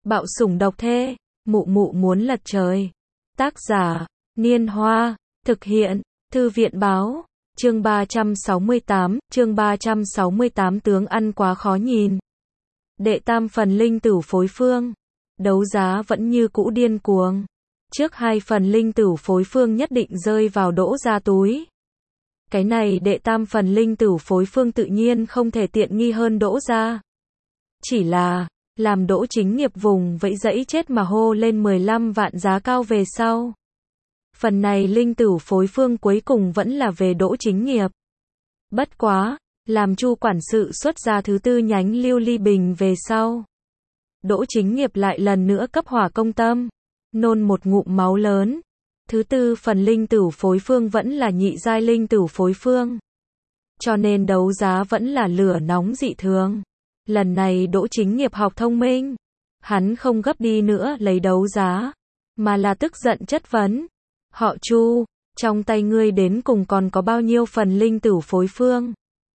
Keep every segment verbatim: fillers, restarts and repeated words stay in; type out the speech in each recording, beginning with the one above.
Bạo sủng độc thê, mụ mụ muốn lật trời. Tác giả, Niên Hoa, thực hiện, Thư viện Báo, chương ba trăm sáu mươi tám, chương ba trăm sáu mươi tám tướng ăn quá khó nhìn. Đệ tam phần linh tử phối phương, đấu giá vẫn như cũ điên cuồng. Trước hai phần linh tử phối phương nhất định rơi vào Đỗ Gia túi. Cái này đệ tam phần linh tử phối phương tự nhiên không thể tiện nghi hơn Đỗ Gia. Chỉ là, làm Đỗ Chính Nghiệp vùng vẫy dẫy chết mà hô lên mười lăm vạn giá cao về sau. Phần này linh tử phối phương cuối cùng vẫn là về Đỗ Chính Nghiệp. Bất quá, làm Chu quản sự xuất ra thứ tư nhánh Lưu Ly Bình về sau. Đỗ Chính Nghiệp lại lần nữa cấp hỏa công tâm, nôn một ngụm máu lớn. Thứ tư phần linh tử phối phương vẫn là nhị giai linh tử phối phương. Cho nên đấu giá vẫn là lửa nóng dị thường. Lần này Đỗ Chính Nghiệp học thông minh. Hắn không gấp đi nữa lấy đấu giá, mà là tức giận chất vấn. Họ Chu, trong tay ngươi đến cùng còn có bao nhiêu phần linh tử phối phương?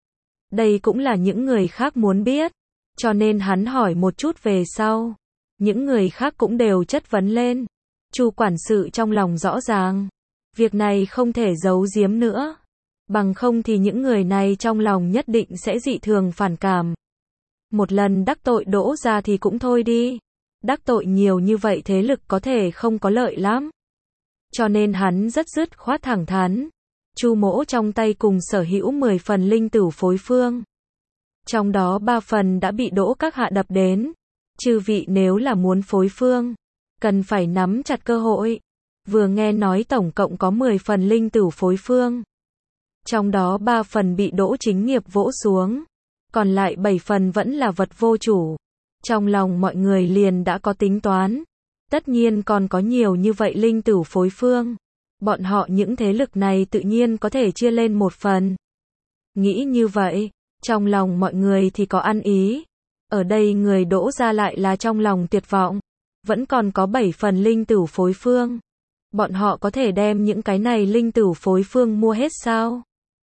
Đây cũng là những người khác muốn biết. Cho nên hắn hỏi một chút về sau. Những người khác cũng đều chất vấn lên. Chu quản sự trong lòng rõ ràng. Việc này không thể giấu giếm nữa. Bằng không thì những người này trong lòng nhất định sẽ dị thường phản cảm. Một lần đắc tội Đỗ Gia thì cũng thôi đi. Đắc tội nhiều như vậy thế lực có thể không có lợi lắm. Cho nên hắn rất dứt khoát thẳng thắn. Chu mỗ trong tay cùng sở hữu mười phần linh tử phối phương. Trong đó ba phần đã bị Đỗ các hạ đập đến. Chư vị nếu là muốn phối phương, cần phải nắm chặt cơ hội. Vừa nghe nói tổng cộng có mười phần linh tử phối phương. Trong đó ba phần bị Đỗ Chính Nghiệp vỗ xuống. Còn lại bảy phần vẫn là vật vô chủ. Trong lòng mọi người liền đã có tính toán. Tất nhiên còn có nhiều như vậy linh tử phối phương. Bọn họ những thế lực này tự nhiên có thể chia lên một phần. Nghĩ như vậy, trong lòng mọi người thì có ăn ý. Ở đây người Đỗ Gia lại là trong lòng tuyệt vọng. Vẫn còn có bảy phần linh tử phối phương. Bọn họ có thể đem những cái này linh tử phối phương mua hết sao?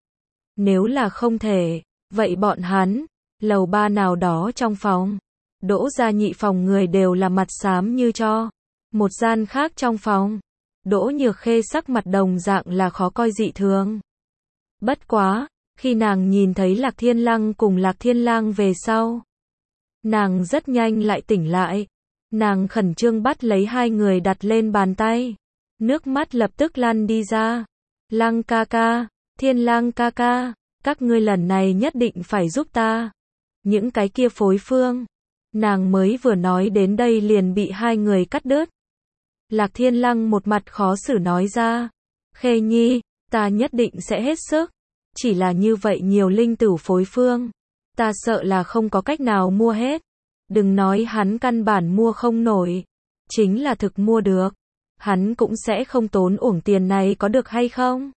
Nếu là không thể, vậy bọn hắn, lầu ba nào đó trong phòng. Đỗ Gia nhị phòng người đều là mặt xám như tro. Một gian khác trong phòng, Đỗ Nhược Khê sắc mặt đồng dạng là khó coi dị thường. Bất quá, khi nàng nhìn thấy Lạc Thiên Lăng cùng Lạc Thiên Lang về sau, nàng rất nhanh lại tỉnh lại. Nàng khẩn trương bắt lấy hai người đặt lên bàn tay. Nước mắt lập tức lăn đi ra. Lăng ca ca, Thiên Lang ca ca, các ngươi lần này nhất định phải giúp ta. Những cái kia phối phương. Nàng mới vừa nói đến đây liền bị hai người cắt đứt. Lạc Thiên Lăng một mặt khó xử nói ra. Khê nhi, ta nhất định sẽ hết sức. Chỉ là như vậy nhiều linh tử phối phương. Ta sợ là không có cách nào mua hết. Đừng nói hắn căn bản mua không nổi. Chính là thực mua được. Hắn cũng sẽ không tốn uổng tiền này có được hay không?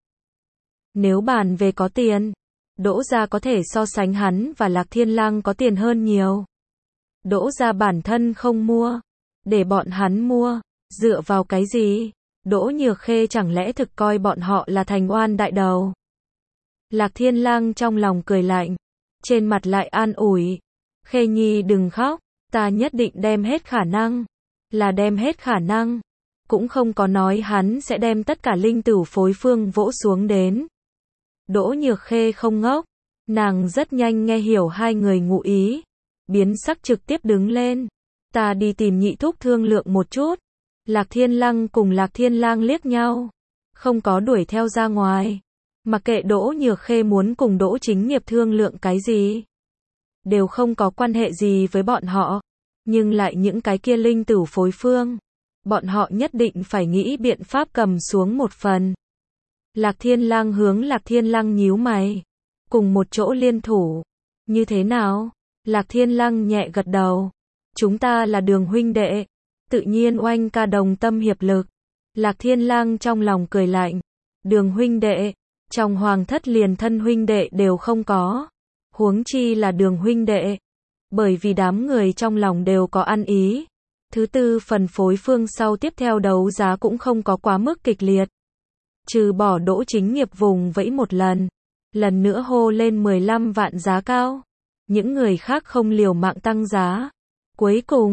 Nếu bàn về có tiền, Đỗ Gia có thể so sánh hắn và Lạc Thiên Lang có tiền hơn nhiều. Đỗ Gia bản thân không mua. Để bọn hắn mua. Dựa vào cái gì? Đỗ Nhược Khê chẳng lẽ thực coi bọn họ là thành oan đại đầu? Lạc Thiên Lang trong lòng cười lạnh. Trên mặt lại an ủi. Khê nhi đừng khóc. Ta nhất định đem hết khả năng. Là đem hết khả năng. Cũng không có nói hắn sẽ đem tất cả linh tử phối phương vỗ xuống đến. Đỗ Nhược Khê không ngốc. Nàng rất nhanh nghe hiểu hai người ngụ ý. Biến sắc trực tiếp đứng lên. Ta đi tìm nhị thúc thương lượng một chút. Lạc Thiên Lăng cùng Lạc Thiên Lang liếc nhau. Không có đuổi theo ra ngoài. Mặc kệ Đỗ Nhược Khê muốn cùng Đỗ Chính Nghiệp thương lượng cái gì. Đều không có quan hệ gì với bọn họ. Nhưng lại những cái kia linh tử phối phương. Bọn họ nhất định phải nghĩ biện pháp cầm xuống một phần. Lạc Thiên Lang hướng Lạc Thiên Lăng nhíu mày. Cùng một chỗ liên thủ. Như thế nào? Lạc Thiên Lăng nhẹ gật đầu. Chúng ta là Đường huynh đệ. Tự nhiên oanh ca đồng tâm hiệp lực. Lạc Thiên Lang trong lòng cười lạnh. Đường huynh đệ. Trong hoàng thất liền thân huynh đệ đều không có. Huống chi là Đường huynh đệ. Bởi vì đám người trong lòng đều có ăn ý. Thứ tư phần phối phương sau tiếp theo đấu giá cũng không có quá mức kịch liệt. Trừ bỏ Đỗ Chính Nghiệp vùng vẫy một lần. Lần nữa hô lên mười lăm vạn giá cao. Những người khác không liều mạng tăng giá. Cuối cùng,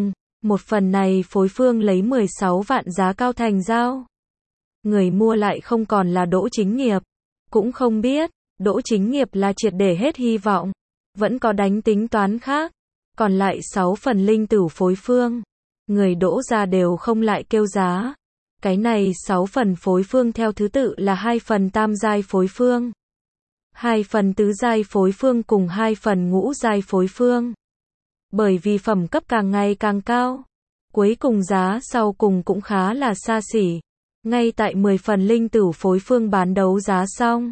Một phần này phối phương lấy mười sáu vạn giá cao thành giao. Người mua lại không còn là Đỗ Chính Nghiệp. Cũng không biết, Đỗ Chính Nghiệp là triệt để hết hy vọng. Vẫn có đánh tính toán khác. Còn lại sáu phần linh tửu phối phương. Người Đỗ gia đều không lại kêu giá. Cái này sáu phần phối phương theo thứ tự là hai phần tam giai phối phương, hai phần tứ giai phối phương cùng hai phần ngũ giai phối phương. Bởi vì phẩm cấp càng ngày càng cao, cuối cùng giá sau cùng cũng khá là xa xỉ. Ngay tại mười phần linh tửu phối phương bán đấu giá xong,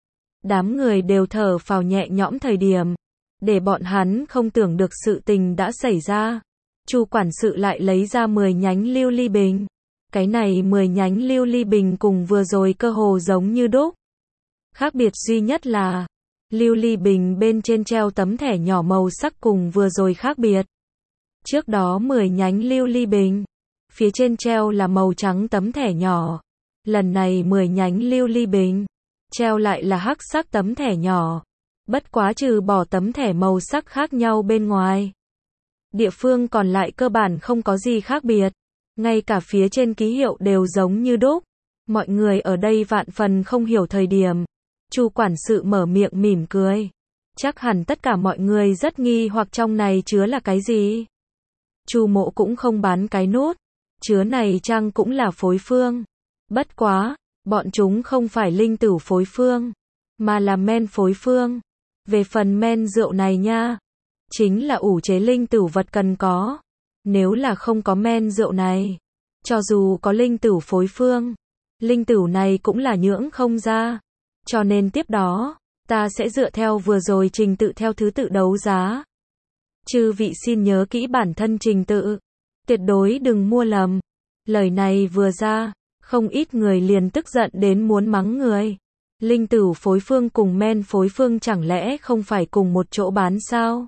đám người đều thở phào nhẹ nhõm thời điểm, để bọn hắn không tưởng được sự tình đã xảy ra. Chu quản sự lại lấy ra mười nhánh lưu ly bình. Cái này mười nhánh lưu ly bình cùng vừa rồi cơ hồ giống như đúc. Khác biệt duy nhất là, lưu ly bình bên trên treo tấm thẻ nhỏ màu sắc cùng vừa rồi khác biệt. Trước đó mười nhánh lưu ly bình, phía trên treo là màu trắng tấm thẻ nhỏ. Lần này mười nhánh lưu ly bình, treo lại là hắc sắc tấm thẻ nhỏ. Bất quá trừ bỏ tấm thẻ màu sắc khác nhau bên ngoài, địa phương còn lại cơ bản không có gì khác biệt. Ngay cả phía trên ký hiệu đều giống như đúc. Mọi người ở đây vạn phần không hiểu thời điểm, Chu quản sự mở miệng mỉm cười. Chắc hẳn tất cả mọi người rất nghi hoặc trong này chứa là cái gì. Chu mộ cũng không bán cái nút. Chứa này chăng cũng là phối phương. Bất quá, bọn chúng không phải linh tửu phối phương, mà là men phối phương. Về phần men rượu này nha, chính là ủ chế linh tửu vật cần có. Nếu là không có men rượu này, cho dù có linh tửu phối phương, linh tửu này cũng là nhưỡng không ra. Cho nên tiếp đó, ta sẽ dựa theo vừa rồi trình tự theo thứ tự đấu giá. Chư vị xin nhớ kỹ bản thân trình tự, tuyệt đối đừng mua lầm. Lời này vừa ra, không ít người liền tức giận đến muốn mắng người. Linh tửu phối phương cùng men phối phương chẳng lẽ không phải cùng một chỗ bán sao?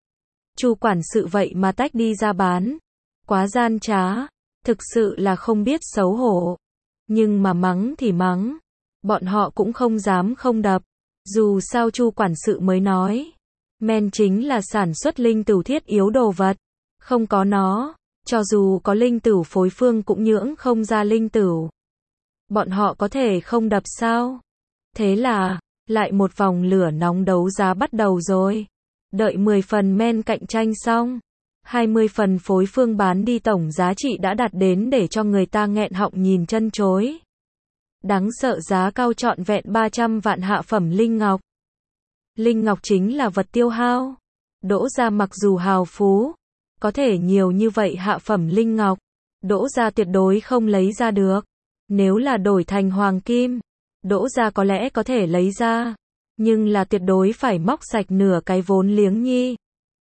Chu quản sự vậy mà tách đi ra bán. Quá gian trá, thực sự là không biết xấu hổ. Nhưng mà mắng thì mắng, bọn họ cũng không dám không đập. Dù sao Chu quản sự mới nói, men chính là sản xuất linh tửu thiết yếu đồ vật. Không có nó, cho dù có linh tửu phối phương cũng nhưỡng không ra linh tửu. Bọn họ có thể không đập sao? Thế là, lại một vòng lửa nóng đấu giá bắt đầu rồi. Đợi mười phần men cạnh tranh xong, hai mươi phần phối phương bán đi tổng giá trị đã đạt đến để cho người ta nghẹn họng nhìn chân chối. Đáng sợ giá cao trọn vẹn ba trăm vạn hạ phẩm linh ngọc. Linh ngọc chính là vật tiêu hao. Đỗ gia mặc dù hào phú, có thể nhiều như vậy hạ phẩm linh ngọc, Đỗ gia tuyệt đối không lấy ra được. Nếu là đổi thành hoàng kim, Đỗ gia có lẽ có thể lấy ra, nhưng là tuyệt đối phải móc sạch nửa cái vốn liếng nhi.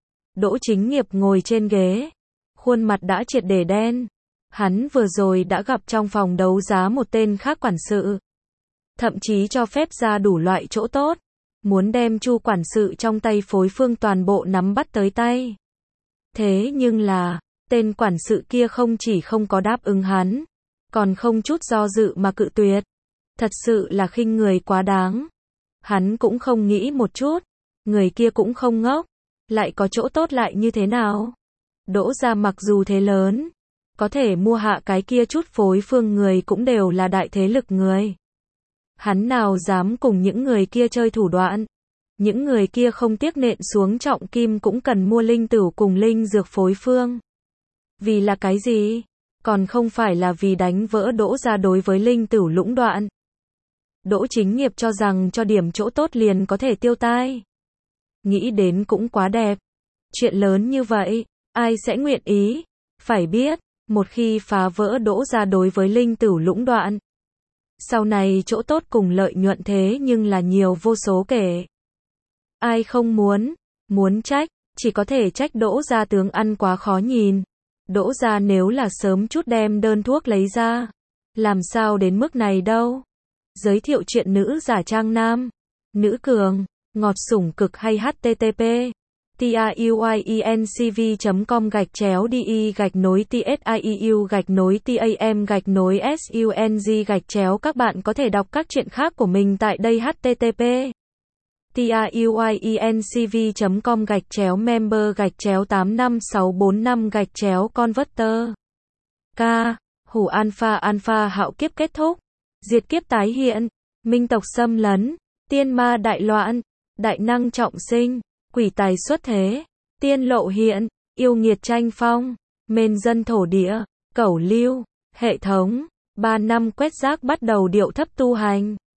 Đỗ Chính Nghiệp ngồi trên ghế, khuôn mặt đã triệt để đen. Hắn vừa rồi đã gặp trong phòng đấu giá một tên khác quản sự, thậm chí cho phép ra đủ loại chỗ tốt, muốn đem Chu quản sự trong tay phối phương toàn bộ nắm bắt tới tay. Thế nhưng là, tên quản sự kia không chỉ không có đáp ứng hắn, còn không chút do dự mà cự tuyệt. Thật sự là khinh người quá đáng. Hắn cũng không nghĩ một chút, người kia cũng không ngốc, lại có chỗ tốt lại như thế nào? Đỗ gia mặc dù thế lớn, có thể mua hạ cái kia chút phối phương người cũng đều là đại thế lực người. Hắn nào dám cùng những người kia chơi thủ đoạn? Những người kia không tiếc nện xuống trọng kim cũng cần mua linh tửu cùng linh dược phối phương. Vì là cái gì? Còn không phải là vì đánh vỡ Đỗ gia đối với linh tửu lũng đoạn. Đỗ Chính Nghiệp cho rằng cho điểm chỗ tốt liền có thể tiêu tai. Nghĩ đến cũng quá đẹp. Chuyện lớn như vậy, ai sẽ nguyện ý? Phải biết, một khi phá vỡ Đỗ gia đối với linh tửu lũng đoạn, sau này chỗ tốt cùng lợi nhuận thế nhưng là nhiều vô số kể. Ai không muốn? Muốn trách, chỉ có thể trách Đỗ gia tướng ăn quá khó nhìn. Đỗ gia nếu là sớm chút đem đơn thuốc lấy ra, làm sao đến mức này đâu? Giới thiệu chuyện nữ giả trang nam, nữ cường, ngọt sủng cực hay http tiuyencv chấm com gạch chéo đi gạch nối tsiu gạch nối tam gạch nối sung gạch chéo. Các bạn có thể đọc các chuyện khác của mình tại đây. Http tiuyinc v com gạch chéo member gạch chéo tám năm sáu bốn năm gạch chéo converter. K. Hủ alpha alpha hạo kiếp kết thúc. Diệt kiếp tái hiện. Minh tộc xâm lấn. Tiên ma đại loạn. Đại năng trọng sinh. Quỷ tài xuất thế. Tiên lộ hiện. Yêu nghiệt tranh phong. Mền dân thổ địa. Cẩu lưu. Hệ thống. Ba năm quét rác bắt đầu điệu thấp tu hành.